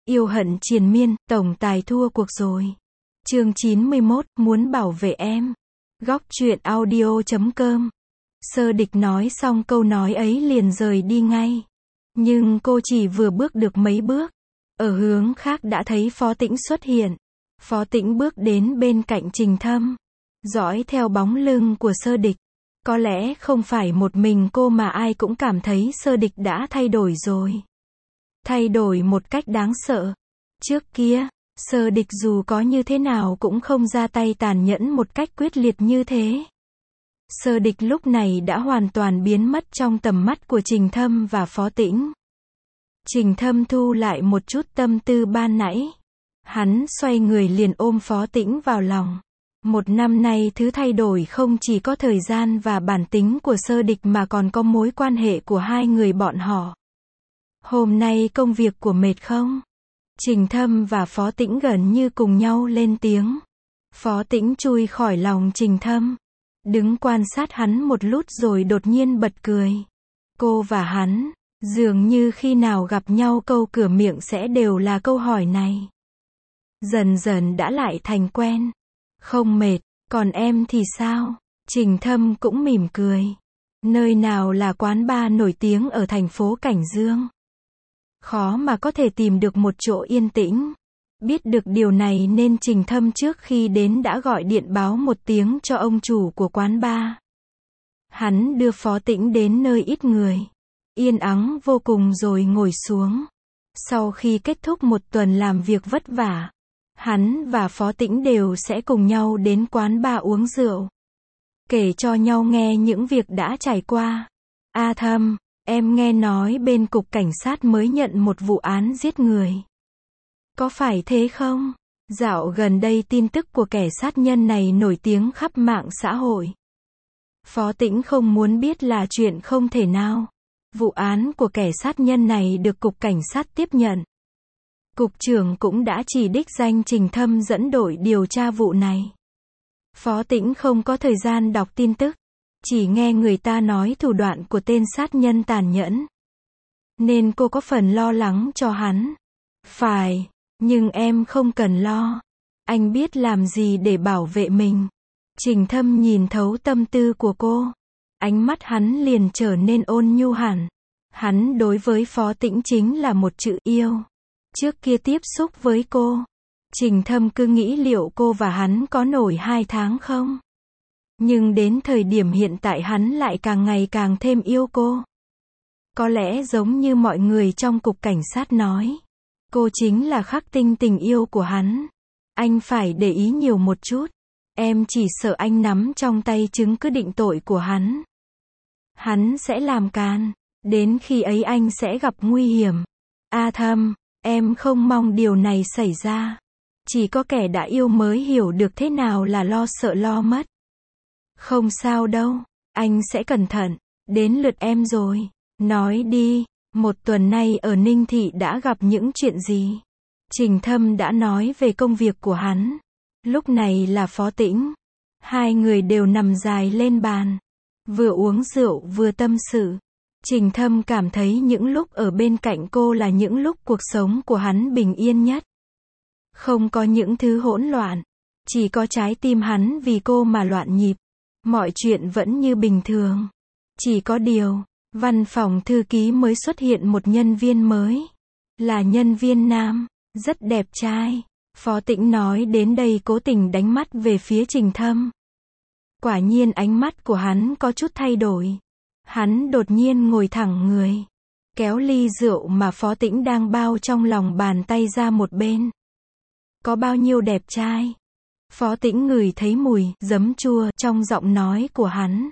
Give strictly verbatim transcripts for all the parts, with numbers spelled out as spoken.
Yêu hận triền miên, tổng tài thua cuộc rồi. Chương chín mươi mốt, muốn bảo vệ em. Góc truyện audio chấm com. Sơ địch nói xong câu nói ấy liền rời đi ngay. Nhưng cô chỉ vừa bước được mấy bước. Ở hướng khác đã thấy Phó Tĩnh xuất hiện. Phó Tĩnh bước đến bên cạnh Trình Thâm. Dõi theo bóng lưng của Sơ địch. Có lẽ không phải một mình cô mà ai cũng cảm thấy Sơ địch đã thay đổi rồi. Thay đổi một cách đáng sợ. Trước kia, Sơ địch dù có như thế nào cũng không ra tay tàn nhẫn một cách quyết liệt như thế. Sơ địch lúc này đã hoàn toàn biến mất trong tầm mắt của Trình Thâm và Phó Tĩnh. Trình Thâm thu lại một chút tâm tư ban nãy. Hắn xoay người liền ôm Phó Tĩnh vào lòng. Một năm nay thứ thay đổi không chỉ có thời gian và bản tính của Sơ địch mà còn có mối quan hệ của hai người bọn họ. Hôm nay công việc của mệt không? Trình Thâm và Phó Tĩnh gần như cùng nhau lên tiếng. Phó Tĩnh chui khỏi lòng Trình Thâm. Đứng quan sát hắn một lúc rồi đột nhiên bật cười. Cô và hắn, dường như khi nào gặp nhau câu cửa miệng sẽ đều là câu hỏi này. Dần dần đã lại thành quen. Không mệt, còn em thì sao? Trình Thâm cũng mỉm cười. Nơi nào là quán bar nổi tiếng ở thành phố Cảnh Dương? Khó mà có thể tìm được một chỗ yên tĩnh. Biết được điều này nên Trình Thâm trước khi đến đã gọi điện báo một tiếng cho ông chủ của quán bar. Hắn đưa Phó Tĩnh đến nơi ít người. Yên ắng vô cùng rồi ngồi xuống. Sau khi kết thúc một tuần làm việc vất vả, hắn và Phó Tĩnh đều sẽ cùng nhau đến quán bar uống rượu. Kể cho nhau nghe những việc đã trải qua. A Thâm, em nghe nói bên cục cảnh sát mới nhận một vụ án giết người. Có phải thế không? Dạo gần đây tin tức của kẻ sát nhân này nổi tiếng khắp mạng xã hội. Phó Tĩnh không muốn biết là chuyện không thể nào. Vụ án của kẻ sát nhân này được cục cảnh sát tiếp nhận. Cục trưởng cũng đã chỉ đích danh Trình Thâm dẫn đội điều tra vụ này. Phó Tĩnh không có thời gian đọc tin tức. Chỉ nghe người ta nói thủ đoạn của tên sát nhân tàn nhẫn. Nên cô có phần lo lắng cho hắn. Phải, nhưng em không cần lo. Anh biết làm gì để bảo vệ mình. Trình Thâm nhìn thấu tâm tư của cô. Ánh mắt hắn liền trở nên ôn nhu hẳn. Hắn đối với Phó Tĩnh chính là một chữ yêu. Trước kia tiếp xúc với cô, Trình Thâm cứ nghĩ liệu cô và hắn có nổi hai tháng không? Nhưng đến thời điểm hiện tại hắn lại càng ngày càng thêm yêu cô. Có lẽ giống như mọi người trong cục cảnh sát nói. Cô chính là khắc tinh tình yêu của hắn. Anh phải để ý nhiều một chút. Em chỉ sợ anh nắm trong tay chứng cứ định tội của hắn. Hắn sẽ làm càn. Đến khi ấy anh sẽ gặp nguy hiểm. A Thâm, em không mong điều này xảy ra. Chỉ có kẻ đã yêu mới hiểu được thế nào là lo sợ lo mất. Không sao đâu, anh sẽ cẩn thận. Đến lượt em rồi. Nói đi, một tuần nay ở Ninh Thị đã gặp những chuyện gì? Trình Thâm đã nói về công việc của hắn. Lúc này là Phó Tĩnh. Hai người đều nằm dài lên bàn. Vừa uống rượu vừa tâm sự. Trình Thâm cảm thấy những lúc ở bên cạnh cô là những lúc cuộc sống của hắn bình yên nhất. Không có những thứ hỗn loạn. Chỉ có trái tim hắn vì cô mà loạn nhịp. Mọi chuyện vẫn như bình thường. Chỉ có điều, văn phòng thư ký mới xuất hiện một nhân viên mới. Là nhân viên nam, rất đẹp trai. Phó Tĩnh nói đến đây cố tình đánh mắt về phía Trình Thâm. Quả nhiên ánh mắt của hắn có chút thay đổi. Hắn đột nhiên ngồi thẳng người. Kéo ly rượu mà Phó Tĩnh đang bao trong lòng bàn tay ra một bên. Có bao nhiêu đẹp trai? Phó Tĩnh ngửi thấy mùi giấm chua trong giọng nói của hắn.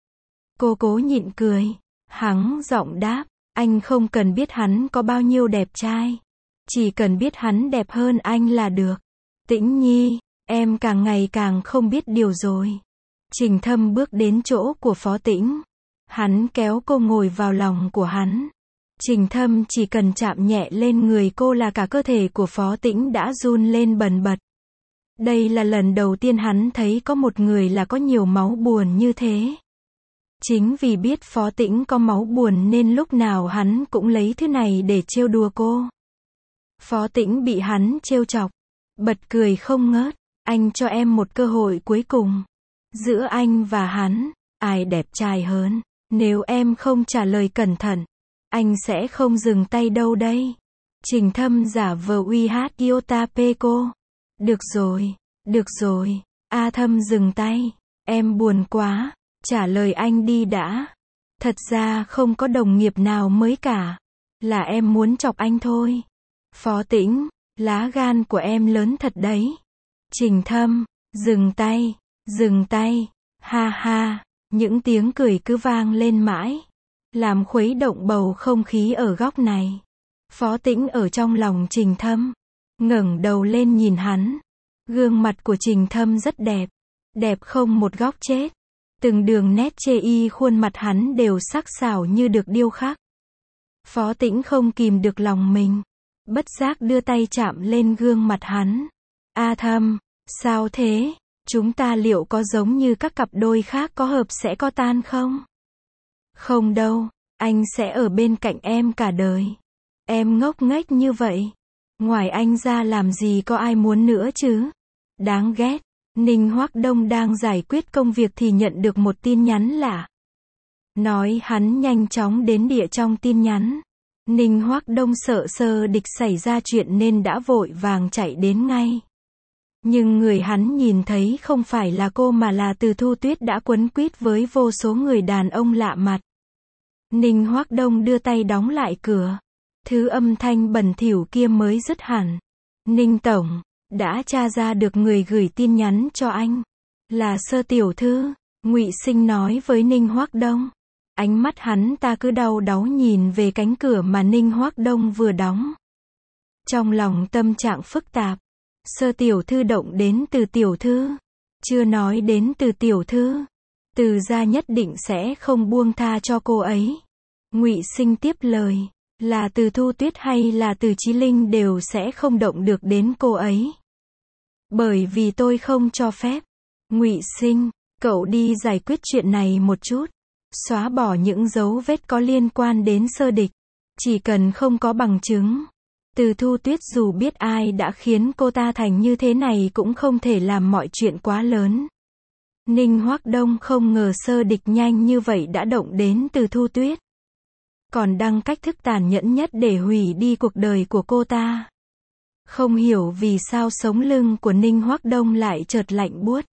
Cô cố nhịn cười. Hắn giọng đáp. Anh không cần biết hắn có bao nhiêu đẹp trai. Chỉ cần biết hắn đẹp hơn anh là được. Tĩnh Nhi, em càng ngày càng không biết điều rồi. Trình Thâm bước đến chỗ của Phó Tĩnh. Hắn kéo cô ngồi vào lòng của hắn. Trình Thâm chỉ cần chạm nhẹ lên người cô là cả cơ thể của Phó Tĩnh đã run lên bần bật. Đây là lần đầu tiên hắn thấy có một người là có nhiều máu buồn như thế. Chính vì biết Phó Tĩnh có máu buồn nên lúc nào hắn cũng lấy thứ này để trêu đùa cô. Phó Tĩnh bị hắn trêu chọc, bật cười không ngớt. Anh cho em một cơ hội cuối cùng. Giữa anh và hắn, ai đẹp trai hơn? Nếu em không trả lời cẩn thận, anh sẽ không dừng tay đâu đây. Trình Thâm giả vờ uy hát Iota Peko. Được rồi, được rồi. A Thâm dừng tay. Em buồn quá. Trả lời anh đi đã. Thật ra không có đồng nghiệp nào mới cả. Là em muốn chọc anh thôi. Phó Tĩnh, lá gan của em lớn thật đấy. Trình Thâm, dừng tay, dừng tay. Ha ha, những tiếng cười cứ vang lên mãi, làm khuấy động bầu không khí ở góc này. Phó Tĩnh ở trong lòng Trình Thâm, ngẩng đầu lên nhìn hắn. Gương mặt của Trình Thâm rất đẹp, đẹp không một góc chết. Từng đường nét chê y khuôn mặt hắn đều sắc sảo như được điêu khắc. Phó Tĩnh không kìm được lòng mình, bất giác đưa tay chạm lên gương mặt hắn. A Thâm, sao thế? Chúng ta liệu có giống như các cặp đôi khác có hợp sẽ có tan không? Không đâu, anh sẽ ở bên cạnh em cả đời. Em ngốc nghếch như vậy. Ngoài anh ra làm gì có ai muốn nữa chứ? Đáng ghét. Ninh Hoắc Đông đang giải quyết công việc thì nhận được một tin nhắn lạ. Nói hắn nhanh chóng đến địa trong tin nhắn. Ninh Hoắc Đông sợ Sơ Địch xảy ra chuyện nên đã vội vàng chạy đến ngay. Nhưng người hắn nhìn thấy không phải là cô mà là Từ Thu Tuyết đã quấn quýt với vô số người đàn ông lạ mặt. Ninh Hoắc Đông đưa tay đóng lại cửa. Thứ âm thanh bẩn thỉu kia mới dứt hẳn. Ninh Tổng, đã tra ra được người gửi tin nhắn cho anh. Là Sơ tiểu thư, Ngụy Sinh nói với Ninh Hoắc Đông. Ánh mắt hắn ta cứ đau đáu nhìn về cánh cửa mà Ninh Hoắc Đông vừa đóng. Trong lòng tâm trạng phức tạp. Sơ tiểu thư động đến Từ tiểu thư. Chưa nói đến Từ tiểu thư. Từ gia nhất định sẽ không buông tha cho cô ấy. Ngụy Sinh tiếp lời. Là Từ Thu Tuyết hay là Từ Chí Linh đều sẽ không động được đến cô ấy. Bởi vì tôi không cho phép. Ngụy Sinh, cậu đi giải quyết chuyện này một chút. Xóa bỏ những dấu vết có liên quan đến Sơ Địch. Chỉ cần không có bằng chứng. Từ Thu Tuyết dù biết ai đã khiến cô ta thành như thế này cũng không thể làm mọi chuyện quá lớn. Ninh Hoắc Đông không ngờ Sơ Địch nhanh như vậy đã động đến Từ Thu Tuyết. Còn đăng cách thức tàn nhẫn nhất để hủy đi cuộc đời của cô ta. Không hiểu vì sao sống lưng của Ninh Hoắc Đông lại chợt lạnh buốt.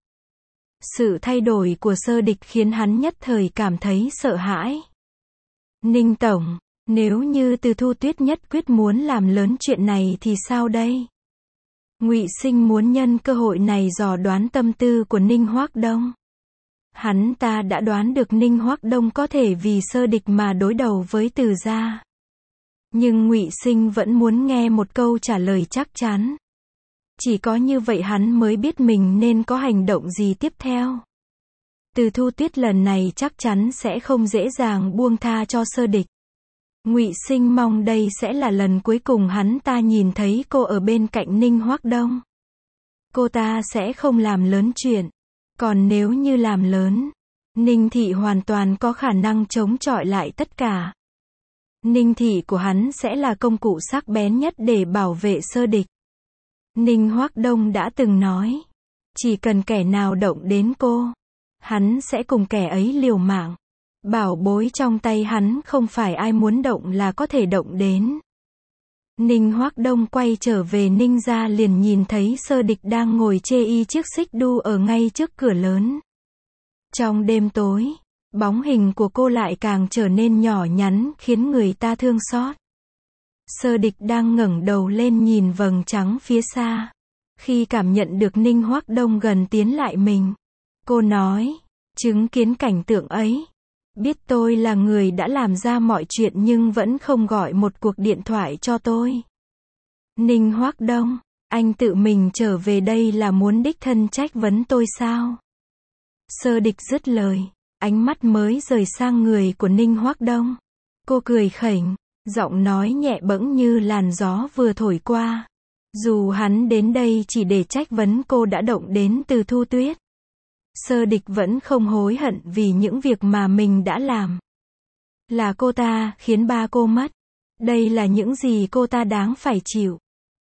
Sự thay đổi của Sơ Địch khiến hắn nhất thời cảm thấy sợ hãi. Ninh Tổng, nếu như Từ Thu Tuyết nhất quyết muốn làm lớn chuyện này thì sao đây? Ngụy Sinh muốn nhân cơ hội này dò đoán tâm tư của Ninh Hoắc Đông. Hắn ta đã đoán được Ninh Hoắc Đông có thể vì Sơ Địch mà đối đầu với Từ gia. Nhưng Ngụy Sinh vẫn muốn nghe một câu trả lời chắc chắn. Chỉ có như vậy hắn mới biết mình nên có hành động gì tiếp theo. Từ Thu Tuyết lần này chắc chắn sẽ không dễ dàng buông tha cho Sơ Địch. Ngụy Sinh mong đây sẽ là lần cuối cùng hắn ta nhìn thấy cô ở bên cạnh Ninh Hoắc Đông. Cô ta sẽ không làm lớn chuyện. Còn nếu như làm lớn, Ninh thị hoàn toàn có khả năng chống chọi lại tất cả. Ninh thị của hắn sẽ là công cụ sắc bén nhất để bảo vệ Sơ Địch. Ninh Hoắc Đông đã từng nói, chỉ cần kẻ nào động đến cô, hắn sẽ cùng kẻ ấy liều mạng. Bảo bối trong tay hắn không phải ai muốn động là có thể động đến. Ninh Hoắc Đông quay trở về Ninh gia liền nhìn thấy Sơ Địch đang ngồi chê y chiếc xích đu ở ngay trước cửa lớn. Trong đêm tối, bóng hình của cô lại càng trở nên nhỏ nhắn khiến người ta thương xót. Sơ Địch đang ngẩng đầu lên nhìn vầng trắng phía xa. Khi cảm nhận được Ninh Hoắc Đông gần tiến lại mình, cô nói, chứng kiến cảnh tượng ấy, biết tôi là người đã làm ra mọi chuyện nhưng vẫn không gọi một cuộc điện thoại cho tôi. Ninh Hoắc Đông, anh tự mình trở về đây là muốn đích thân trách vấn tôi sao? Sơ Địch dứt lời, ánh mắt mới rời sang người của Ninh Hoắc Đông. Cô cười khỉnh, giọng nói nhẹ bẫng như làn gió vừa thổi qua. Dù hắn đến đây chỉ để trách vấn cô đã động đến Từ Thu Tuyết, Sơ Địch vẫn không hối hận vì những việc mà mình đã làm. Là cô ta khiến ba cô mất. Đây là những gì cô ta đáng phải chịu.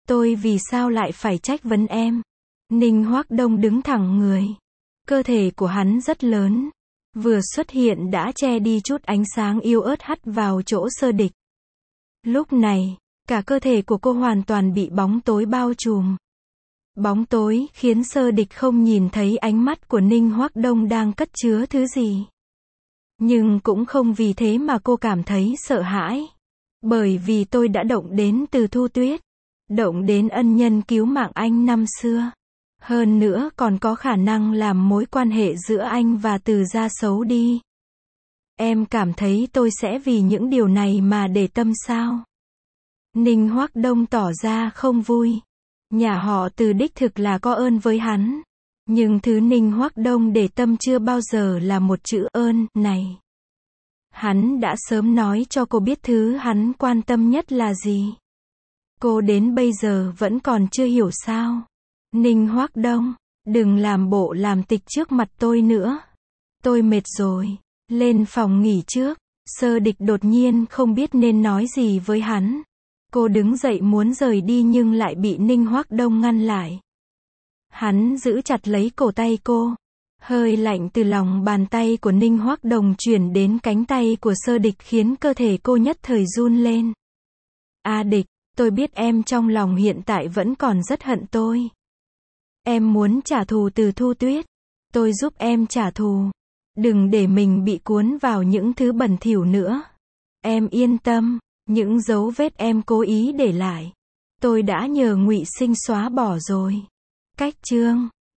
Tôi vì sao lại phải trách vấn em? Ninh Hoác Đông đứng thẳng người. Cơ thể của hắn rất lớn. Vừa xuất hiện đã che đi chút ánh sáng yếu ớt hắt vào chỗ Sơ Địch. Lúc này, cả cơ thể của cô hoàn toàn bị bóng tối bao trùm. Bóng tối khiến Sơ Địch không nhìn thấy ánh mắt của Ninh Hoác Đông đang cất chứa thứ gì. Nhưng cũng không vì thế mà cô cảm thấy sợ hãi. Bởi vì tôi đã động đến Từ Thu Tuyết. Động đến ân nhân cứu mạng anh năm xưa. Hơn nữa còn có khả năng làm mối quan hệ giữa anh và Từ gia xấu đi. Em cảm thấy tôi sẽ vì những điều này mà để tâm sao? Ninh Hoác Đông tỏ ra không vui. Nhà họ Từ đích thực là có ơn với hắn. Nhưng thứ Ninh Hoác Đông để tâm chưa bao giờ là một chữ ơn này. Hắn đã sớm nói cho cô biết thứ hắn quan tâm nhất là gì. Cô đến bây giờ vẫn còn chưa hiểu sao? Ninh Hoác Đông, đừng làm bộ làm tịch trước mặt tôi nữa. Tôi mệt rồi. Lên phòng nghỉ trước. Sơ Địch đột nhiên không biết nên nói gì với hắn. Cô đứng dậy muốn rời đi nhưng lại bị Ninh Hoác Đông ngăn lại. Hắn giữ chặt lấy cổ tay cô. Hơi lạnh từ lòng bàn tay của Ninh Hoác Đông chuyển đến cánh tay của Sơ Địch khiến cơ thể cô nhất thời run lên. A Địch, tôi biết em trong lòng hiện tại vẫn còn rất hận tôi. Em muốn trả thù Từ Thu Tuyết. Tôi giúp em trả thù. Đừng để mình bị cuốn vào những thứ bẩn thỉu nữa. Em yên tâm, những dấu vết em cố ý để lại, tôi đã nhờ Ngụy Sinh xóa bỏ rồi. Cách chương